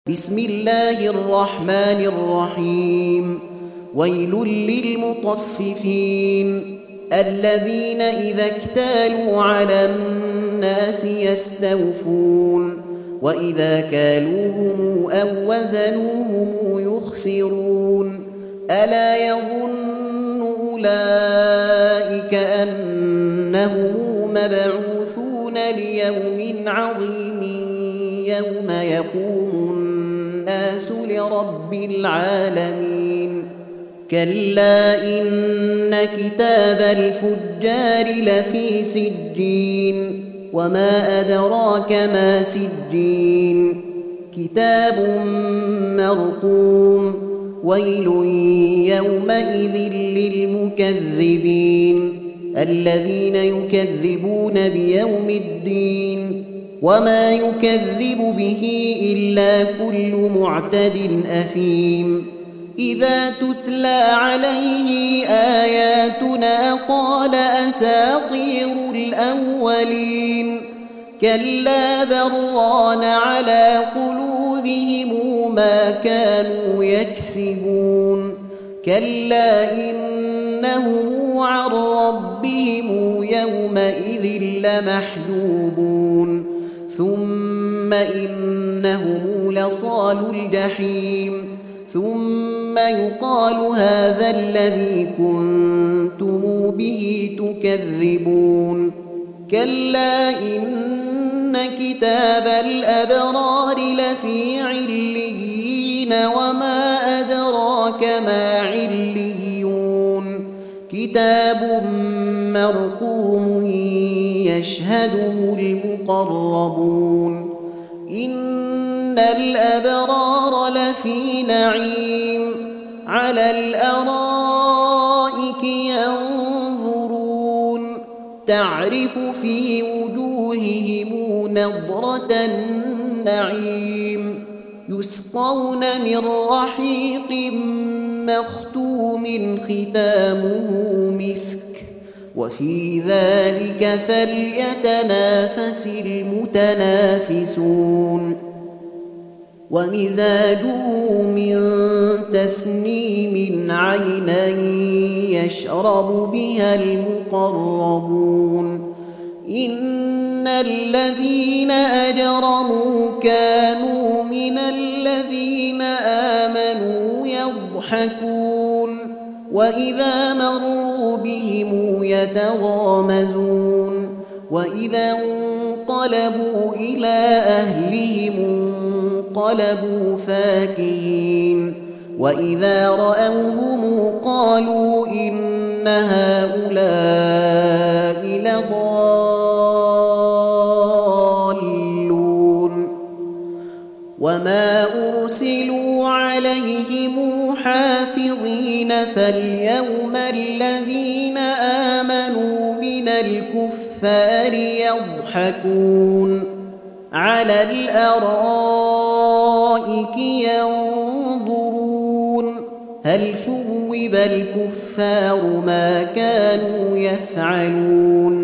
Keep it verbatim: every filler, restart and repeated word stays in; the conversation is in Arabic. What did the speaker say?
بسم الله الرحمن الرحيم ويل للمطففين الذين إذا اكتالوا على الناس يستوفون وإذا كالوهم أو وزنوهم يخسرون ألا يظن أولئك أنهم مبعوثون ليوم عظيم يوم يقوم الناس لرب العالمين كلا إن كتاب الفجار لفي سجين وما أدراك ما سجين كتاب مرقوم ويل يومئذ للمكذبين الذين يكذبون بيوم الدين وما يكذب به إلا كل معتد أثيم إذا تتلى عليه آياتنا قال أساطير الأولين كلا بران على قلوبهم ما كانوا يكسبون كلا إنهم عن ربهم يومئذ لمحجوبون ثم إنهم لصال الجحيم ثم يقال هذا الذي كنتم به تكذبون كلا إن كتاب الأبرار لفي عليين وما أدراك ما عليون كتاب مرقوم يشهده المقربون إن الأبرار لفي نعيم على الأرائك ينظرون تعرف في وجوههم نضرة النعيم يسقون من رحيق مختوم ختامه مسك وفي ذلك فليتنافس المتنافسون ومزاجه من تسنيم عينا يشرب بها المقربون إن الذين أجرموا كانوا من الذين آمنوا يضحكون وإذا مروا بهم يتغامزون وإذا انقلبوا إلى أهلهم انقلبوا فاكهين وإذا رأوهم قالوا إن هؤلاء لضالون وما أرسلوا عليهم حافظين فاليوم الذين آمنوا من الكفار يضحكون على الأرائك ينظرون هل ثوب الكفار ما كانوا يفعلون